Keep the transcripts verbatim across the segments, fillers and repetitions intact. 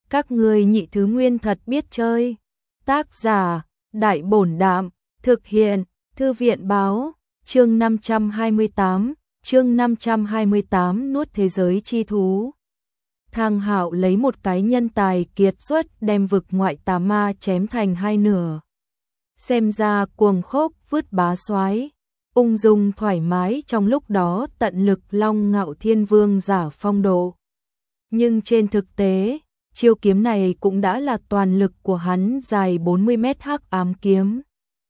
Các ngươi nhị thứ nguyên thật biết chơi. Tác giả, Đại Bổn Đạm, thực hiện, Thư viện Báo, chương năm trăm hai mươi tám, chương năm trăm hai mươi tám nuốt thế giới chi thú. Thang Hạo lấy một cái nhân tài kiệt xuất đem vực ngoại tà ma chém thành hai nửa. Xem ra cuồng khốc vứt bá soái, ung dung thoải mái trong lúc đó tận lực long ngạo thiên vương giả phong độ. Nhưng trên thực tế, chiêu kiếm này cũng đã là toàn lực của hắn dài bốn mươi mét hắc ám kiếm.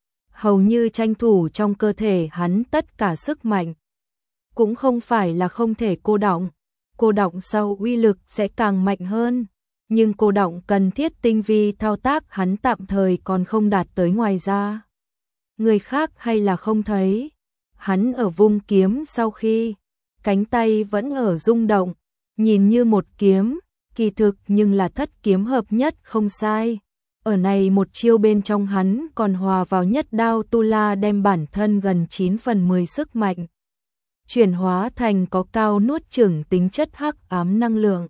Hầu như tranh thủ trong cơ thể hắn tất cả sức mạnh. Cũng không phải là không thể cô đọng, cô đọng sau uy lực sẽ càng mạnh hơn. Nhưng cô đọng cần thiết tinh vi thao tác hắn tạm thời còn không đạt tới, ngoài ra người khác hay là không thấy. Hắn ở vung kiếm sau khi, cánh tay vẫn ở rung động, nhìn như một kiếm, kỳ thực nhưng là thất kiếm hợp nhất không sai. Ở này một chiêu bên trong hắn còn hòa vào nhất đao tu la đem bản thân gần chín phần mười sức mạnh chuyển hóa thành có cao nuốt chửng tính chất hắc ám năng lượng,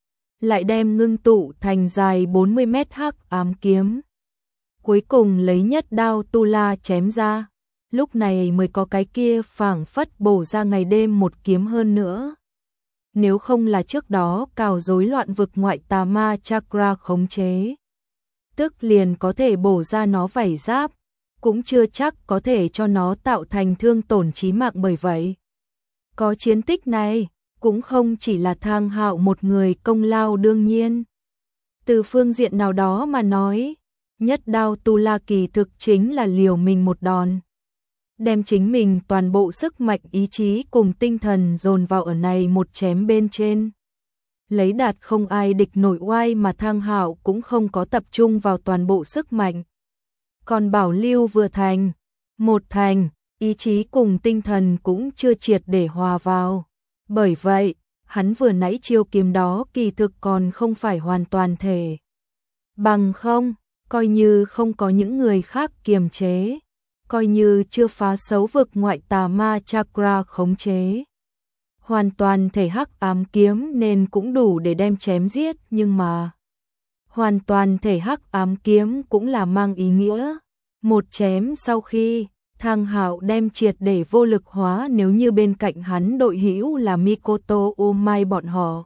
lại đem ngưng tụ thành dài bốn mươi mét hắc ám kiếm. Cuối cùng lấy nhất đao tu la chém ra, lúc này mới có cái kia phảng phất bổ ra ngày đêm một kiếm hơn nữa. Nếu không là trước đó cào rối loạn vực ngoại tà ma chakra khống chế, tức liền có thể bổ ra nó vảy giáp, cũng chưa chắc có thể cho nó tạo thành thương tổn chí mạng. Bởi vậy, có chiến tích này, cũng không chỉ là Thang Hạo một người công lao. Đương nhiên, từ phương diện nào đó mà nói, nhất đao tu la kỳ thực chính là liều mình một đòn, đem chính mình toàn bộ sức mạnh ý chí cùng tinh thần dồn vào ở này một chém bên trên. Lấy đạt không ai địch nổi oai mà Thang Hạo cũng không có tập trung vào toàn bộ sức mạnh, còn bảo lưu vừa thành, một thành, ý chí cùng tinh thần cũng chưa triệt để hòa vào. Bởi vậy, hắn vừa nãy chiêu kiếm đó kỳ thực còn không phải hoàn toàn thể. Bằng không, coi như không có những người khác kiềm chế, coi như chưa phá xấu vực ngoại tà ma chakra khống chế, hoàn toàn thể hắc ám kiếm nên cũng đủ để đem chém giết. Nhưng mà hoàn toàn thể hắc ám kiếm cũng là mang ý nghĩa một chém sau khi Thang Hạo đem triệt để vô lực hóa. Nếu như bên cạnh hắn đội hữu là Mikoto Omae bọn họ,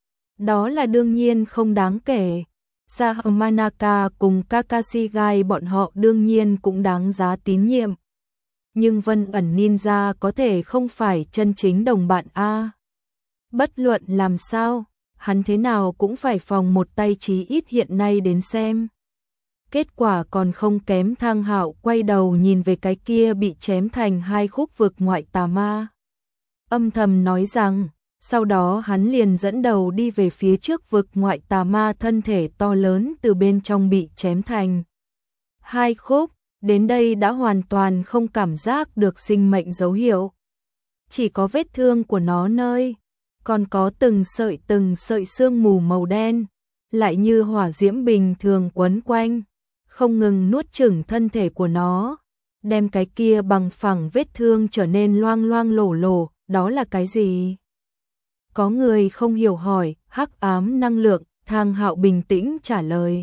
đó là đương nhiên không đáng kể. Sao Manaka cùng Kakashi Gai bọn họ đương nhiên cũng đáng giá tín nhiệm. Nhưng Vân ẩn ninja có thể không phải chân chính đồng bạn a. Bất luận làm sao, hắn thế nào cũng phải phòng một tay chí ít hiện nay đến xem. Kết quả còn không kém. Thang Hạo quay đầu nhìn về cái kia bị chém thành hai khúc vực ngoại tà ma, âm thầm nói rằng, sau đó hắn liền dẫn đầu đi về phía trước vực ngoại tà ma. Thân thể to lớn từ bên trong bị chém thành hai khúc, đến đây đã hoàn toàn không cảm giác được sinh mệnh dấu hiệu, chỉ có vết thương của nó nơi, còn có từng sợi từng sợi sương mù màu đen, lại như hỏa diễm bình thường quấn quanh, không ngừng nuốt chửng thân thể của nó, đem cái kia bằng phẳng vết thương trở nên loang loang lổ lổ. Đó là cái gì? Có người không hiểu hỏi. Hắc ám năng lượng. Thang Hạo bình tĩnh trả lời.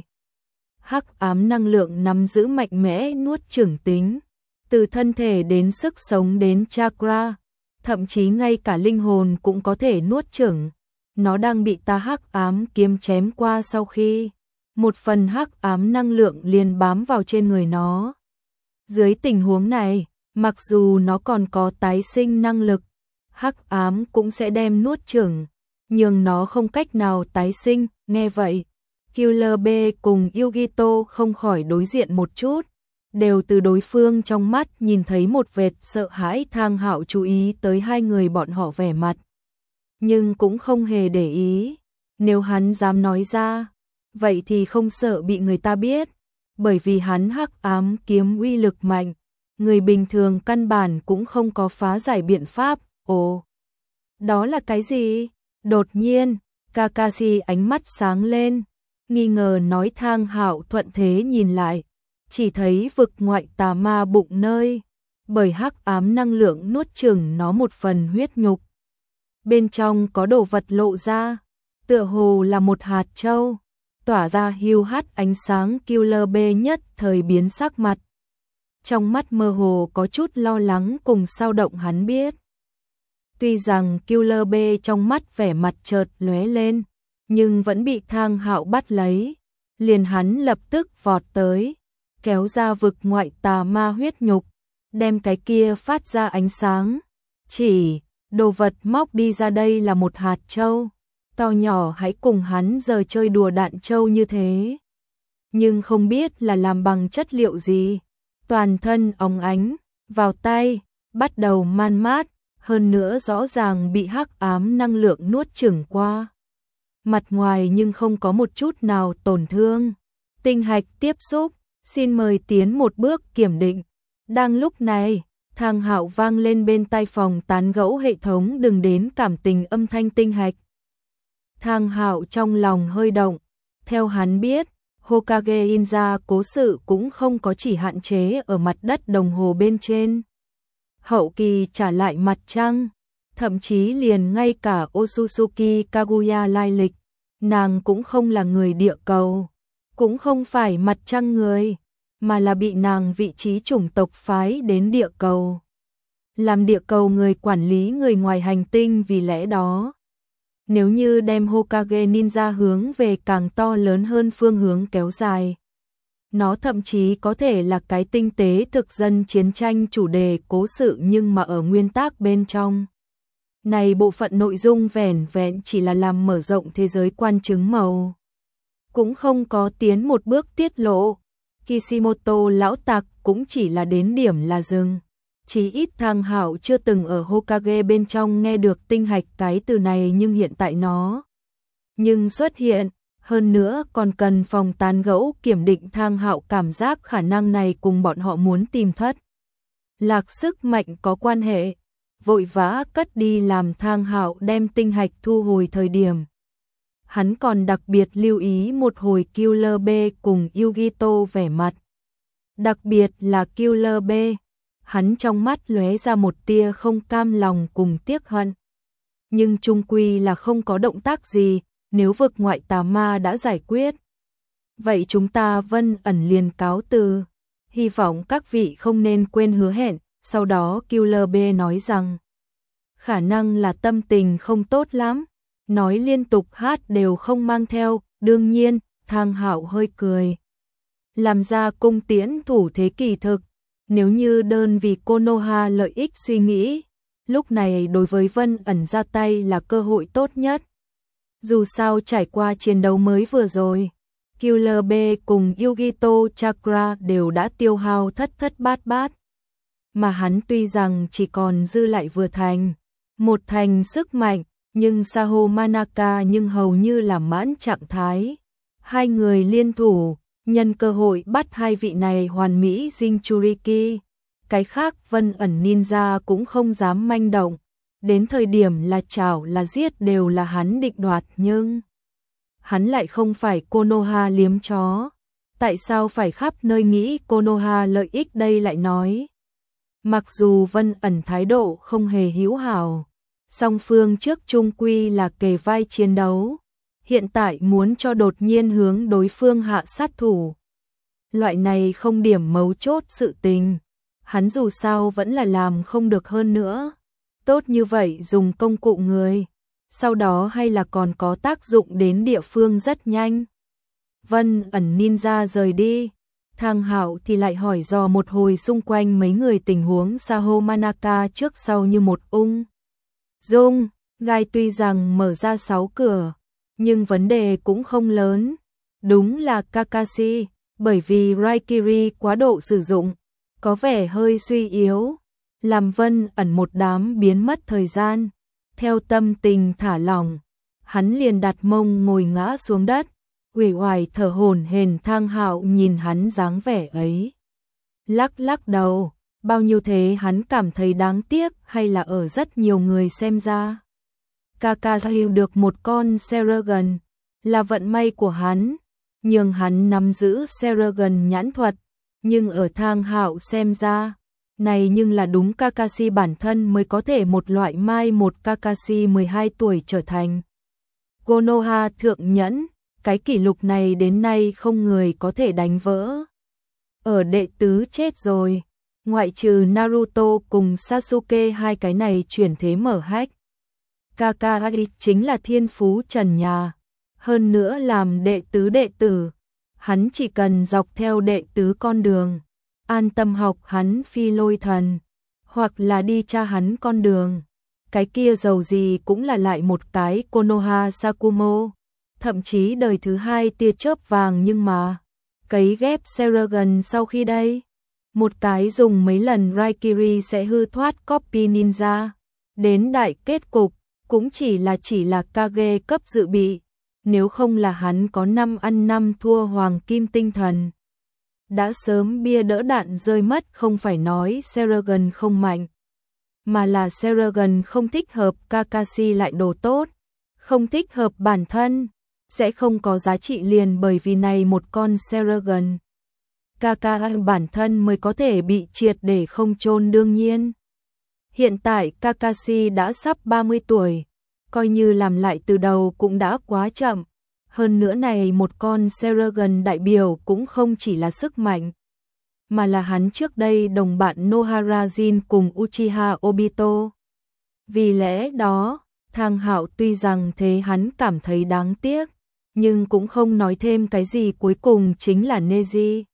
Hắc ám năng lượng nắm giữ mạnh mẽ nuốt chửng tính, từ thân thể đến sức sống đến chakra, thậm chí ngay cả linh hồn cũng có thể nuốt chửng. Nó đang bị ta hắc ám kiếm chém qua sau khi, một phần hắc ám năng lượng liền bám vào trên người nó. Dưới tình huống này, mặc dù nó còn có tái sinh năng lực, hắc ám cũng sẽ đem nuốt chửng, nhưng nó không cách nào tái sinh. Nghe vậy, Killer B cùng Yugito không khỏi đối diện một chút, đều từ đối phương trong mắt nhìn thấy một vệt sợ hãi. Thang Hạo chú ý tới hai người bọn họ vẻ mặt, nhưng cũng không hề để ý. Nếu hắn dám nói ra, vậy thì không sợ bị người ta biết, bởi vì hắn hắc ám kiếm uy lực mạnh, người bình thường căn bản cũng không có phá giải biện pháp. Ồ, đó là cái gì? Đột nhiên, Kakashi ánh mắt sáng lên, nghi ngờ nói. Thang Hạo thuận thế nhìn lại, chỉ thấy vực ngoại tà ma bụng nơi, bởi hắc ám năng lượng nuốt chửng nó một phần huyết nhục, bên trong có đồ vật lộ ra, tựa hồ là một hạt châu. tỏa ra hiu hắt ánh sáng. Killer B nhất thời biến sắc mặt. Trong mắt mơ hồ có chút lo lắng cùng sao động. Hắn biết. Tuy rằng Killer B trong mắt vẻ mặt chợt lóe lên, nhưng vẫn bị Thang Hạo bắt lấy. Liền hắn lập tức vọt tới, kéo ra vực ngoại tà ma huyết nhục, đem cái kia phát ra ánh sáng. Chỉ, đồ vật móc đi ra đây là một hạt châu. To nhỏ hãy cùng hắn giờ chơi đùa đạn châu như thế. Nhưng không biết là làm bằng chất liệu gì. Toàn thân óng ánh, vào tay, bắt đầu man mát, hơn nữa rõ ràng bị hắc ám năng lượng nuốt chửng qua. Mặt ngoài nhưng không có một chút nào tổn thương. Tinh hạch tiếp xúc, xin mời tiến một bước kiểm định. Đang lúc này, Thang Hạo vang lên bên tai phòng tán gẫu hệ thống đừng đến cảm tình âm thanh tinh hạch. Thang Hạo trong lòng hơi động, theo hắn biết, Hokage Inza cố sự cũng không có chỉ hạn chế ở mặt đất đồng hồ bên trên. Hậu kỳ trả lại mặt trăng, thậm chí liền ngay cả Otsutsuki Kaguya lai lịch, nàng cũng không là người địa cầu, cũng không phải mặt trăng người, mà là bị nàng vị trí chủng tộc phái đến địa cầu. Làm địa cầu người quản lý người ngoài hành tinh, vì lẽ đó. Nếu như đem Hokage Ninja hướng về càng to lớn hơn phương hướng kéo dài, nó thậm chí có thể là cái tinh tế thực dân chiến tranh chủ đề cố sự, nhưng mà ở nguyên tắc bên trong. Này bộ phận nội dung vẻn vẹn chỉ là làm mở rộng thế giới quan chứng màu. Cũng không có tiến một bước tiết lộ. Kishimoto lão tặc cũng chỉ là đến điểm là dừng. Chỉ ít Thang Hạo chưa từng ở Hokage bên trong nghe được tinh hạch cái từ này, nhưng hiện tại nó nhưng xuất hiện, hơn nữa còn cần phòng tán gẫu kiểm định. Thang Hạo cảm giác khả năng này cùng bọn họ muốn tìm thất lạc sức mạnh có quan hệ, vội vã cất đi. Làm Thang Hạo đem tinh hạch thu hồi thời điểm, hắn còn đặc biệt lưu ý một hồi Killer B cùng Yugito vẻ mặt, đặc biệt là Killer B. Hắn trong mắt lóe ra một tia không cam lòng cùng tiếc hận. Nhưng chung quy là không có động tác gì, nếu vực ngoại tà ma đã giải quyết. Vậy chúng ta Vân ẩn liền cáo từ. Hy vọng các vị không nên quên hứa hẹn. Sau đó Killer B nói rằng, khả năng là tâm tình không tốt lắm. Nói liên tục hát đều không mang theo. Đương nhiên, Thang Hạo hơi cười. Làm ra cung tiễn thủ thế kỳ thực. Nếu như đơn vì Konoha lợi ích suy nghĩ, lúc này đối với Vân ẩn ra tay là cơ hội tốt nhất. Dù sao trải qua chiến đấu mới vừa rồi, Killer B cùng Yugito Chakra đều đã tiêu hao thất thất bát bát. Mà hắn tuy rằng chỉ còn dư lại vừa thành, một thành sức mạnh, nhưng Saho Manaka nhưng hầu như là mãn trạng thái. Hai người liên thủ, nhân cơ hội bắt hai vị này hoàn mỹ Jinchuriki. Cái khác Vân ẩn ninja cũng không dám manh động. Đến thời điểm là chảo là giết đều là hắn định đoạt, nhưng hắn lại không phải Konoha liếm chó. Tại sao phải khắp nơi nghĩ Konoha lợi ích đây? Lại nói, mặc dù Vân ẩn thái độ không hề hữu hảo, song phương trước chung quy là kề vai chiến đấu. Hiện tại muốn cho đột nhiên hướng đối phương hạ sát thủ. Loại này không điểm mấu chốt sự tình, hắn dù sao vẫn là làm không được hơn nữa. Tốt như vậy dùng công cụ người, sau đó hay là còn có tác dụng đến địa phương rất nhanh. Vân ẩn ninja rời đi, Thang Hạo thì lại hỏi dò một hồi xung quanh mấy người tình huống. Saho Manaka trước sau như một ung dung, gai tuy rằng mở ra sáu cửa, nhưng vấn đề cũng không lớn. Đúng là Kakashi, bởi vì Raikiri quá độ sử dụng, có vẻ hơi suy yếu, làm Vân ẩn một đám biến mất thời gian. Theo tâm tình thả lỏng, hắn liền đặt mông ngồi ngã xuống đất, uể oải thở hổn hển. Thang Hạo nhìn hắn dáng vẻ ấy, lắc lắc đầu. Bao nhiêu thế hắn cảm thấy đáng tiếc, hay là ở rất nhiều người xem ra Kakashi được một con Seragon là vận may của hắn, nhưng hắn nắm giữ Seragon nhãn thuật, nhưng ở Thang Hạo xem ra, này nhưng là đúng Kakashi bản thân mới có thể một loại mai một. Kakashi mười hai tuổi trở thành Konoha thượng nhẫn, cái kỷ lục này đến nay không người có thể đánh vỡ. Ở đệ tứ chết rồi, ngoại trừ Naruto cùng Sasuke hai cái này chuyển thế mở hách. Kakashi chính là thiên phú trần nhà, hơn nữa làm đệ tứ đệ tử, hắn chỉ cần dọc theo đệ tứ con đường, an tâm học hắn phi lôi thần, hoặc là đi tra hắn con đường. Cái kia dầu gì cũng là lại một cái Konoha Sakumo, thậm chí đời thứ hai tia chớp vàng nhưng mà cấy ghép Sharingan sau khi đây, một cái dùng mấy lần Raikiri sẽ hư thoát copy ninja, đến đại kết cục cũng chỉ là chỉ là Kage cấp dự bị, nếu không là hắn có năm ăn năm thua hoàng kim tinh thần. Đã sớm bia đỡ đạn rơi mất, không phải nói Sharingan không mạnh, mà là Sharingan không thích hợp Kakashi lại đồ tốt, không thích hợp bản thân, sẽ không có giá trị liền bởi vì này một con Sharingan. Kakashi bản thân mới có thể bị triệt để không chôn đương nhiên. Hiện tại Kakashi đã sắp ba mươi tuổi, coi như làm lại từ đầu cũng đã quá chậm. Hơn nữa này một con Sharingan đại biểu cũng không chỉ là sức mạnh, mà là hắn trước đây đồng bạn Nohara Jin cùng Uchiha Obito. Vì lẽ đó, Thang Hạo tuy rằng thế hắn cảm thấy đáng tiếc, nhưng cũng không nói thêm cái gì, cuối cùng chính là Neji.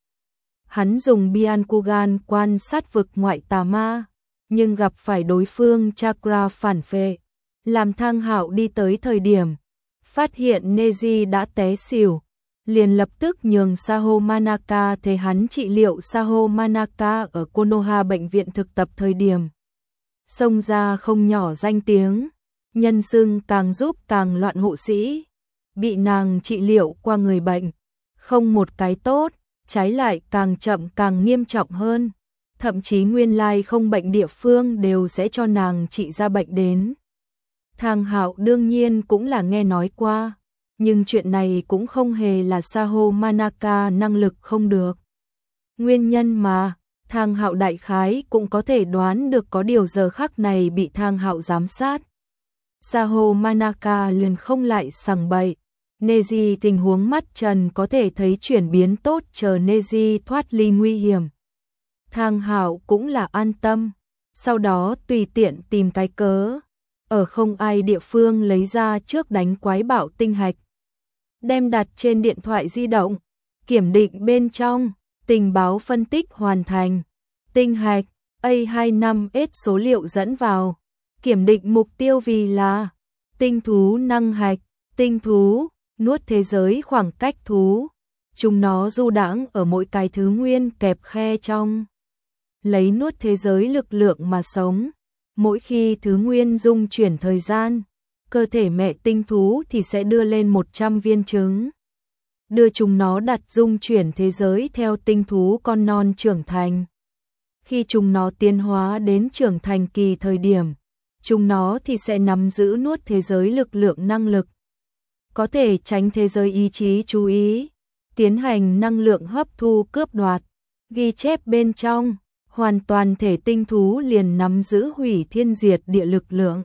Hắn dùng Byakugan quan sát vực ngoại tà ma, nhưng gặp phải đối phương Chakra phản phệ, làm Thang Hạo đi tới thời điểm phát hiện Neji đã té xỉu, liền lập tức nhường Saho Manaka thế hắn trị liệu. Saho Manaka ở Konoha bệnh viện thực tập thời điểm xông ra không nhỏ danh tiếng, nhân xưng càng giúp càng loạn hộ sĩ, bị nàng trị liệu qua người bệnh, không một cái tốt, trái lại càng chậm càng nghiêm trọng hơn, thậm chí nguyên lai không bệnh địa phương đều sẽ cho nàng trị ra bệnh đến. Thang Hạo đương nhiên cũng là nghe nói qua, nhưng chuyện này cũng không hề là Saho Manaka năng lực không được. Nguyên nhân mà, Thang Hạo đại khái cũng có thể đoán được, có điều giờ khắc này bị Thang Hạo giám sát. Saho Manaka liền không lại sằng bậy, Neji tình huống mắt trần có thể thấy chuyển biến tốt, chờ Neji thoát ly nguy hiểm. Thang Hạo cũng là an tâm, sau đó tùy tiện tìm cái cớ, ở không ai địa phương lấy ra trước đánh quái bảo tinh hạch, đem đặt trên điện thoại di động, kiểm định bên trong, tình báo phân tích hoàn thành, tinh hạch A hai mươi lăm S số liệu dẫn vào, kiểm định mục tiêu vì là tinh thú năng hạch, tinh thú, nuốt thế giới khoảng cách thú, chúng nó du đãng ở mỗi cái thứ nguyên kẹp khe trong, lấy nuốt thế giới lực lượng mà sống. Mỗi khi thứ nguyên dung chuyển thời gian, cơ thể mẹ tinh thú thì sẽ đưa lên một trăm viên trứng, đưa chúng nó đặt dung chuyển thế giới theo tinh thú con non trưởng thành. Khi chúng nó tiến hóa đến trưởng thành kỳ thời điểm, chúng nó thì sẽ nắm giữ nuốt thế giới lực lượng năng lực, có thể tránh thế giới ý chí chú ý, tiến hành năng lượng hấp thu cướp đoạt. Ghi chép bên trong, hoàn toàn thể tinh thú liền nắm giữ hủy thiên diệt địa lực lượng,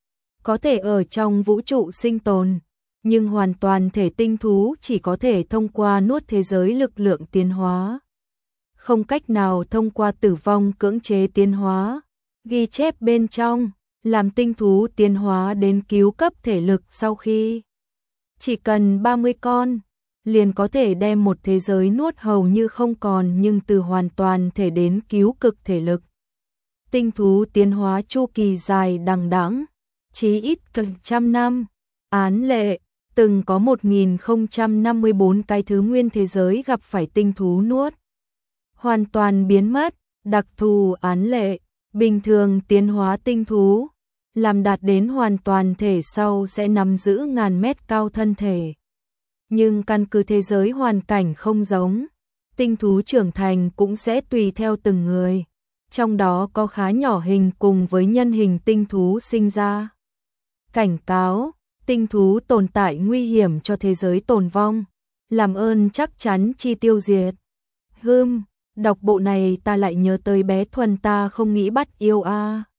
có thể ở trong vũ trụ sinh tồn, nhưng hoàn toàn thể tinh thú chỉ có thể thông qua nuốt thế giới lực lượng tiến hóa, không cách nào thông qua tử vong cưỡng chế tiến hóa. Ghi chép bên trong, làm tinh thú tiến hóa đến cứu cấp thể lực sau khi chỉ cần ba mươi con, liền có thể đem một thế giới nuốt hầu như không còn, nhưng từ hoàn toàn thể đến cứu cực thể lực. Tinh thú tiến hóa chu kỳ dài đằng đẵng, chí ít gần trăm năm. Án lệ, từng có một nghìn không trăm năm mươi bốn cái thứ nguyên thế giới gặp phải tinh thú nuốt hoàn toàn biến mất. Đặc thù án lệ, bình thường tiến hóa tinh thú, làm đạt đến hoàn toàn thể sau sẽ nắm giữ ngàn mét cao thân thể. Nhưng căn cứ thế giới hoàn cảnh không giống, tinh thú trưởng thành cũng sẽ tùy theo từng người, trong đó có khá nhỏ hình cùng với nhân hình tinh thú sinh ra. Cảnh cáo, tinh thú tồn tại nguy hiểm cho thế giới tồn vong, làm ơn chắc chắn chi tiêu diệt. Hừm, đọc bộ này ta lại nhớ tới bé Thuần ta không nghĩ bắt yêu a. À.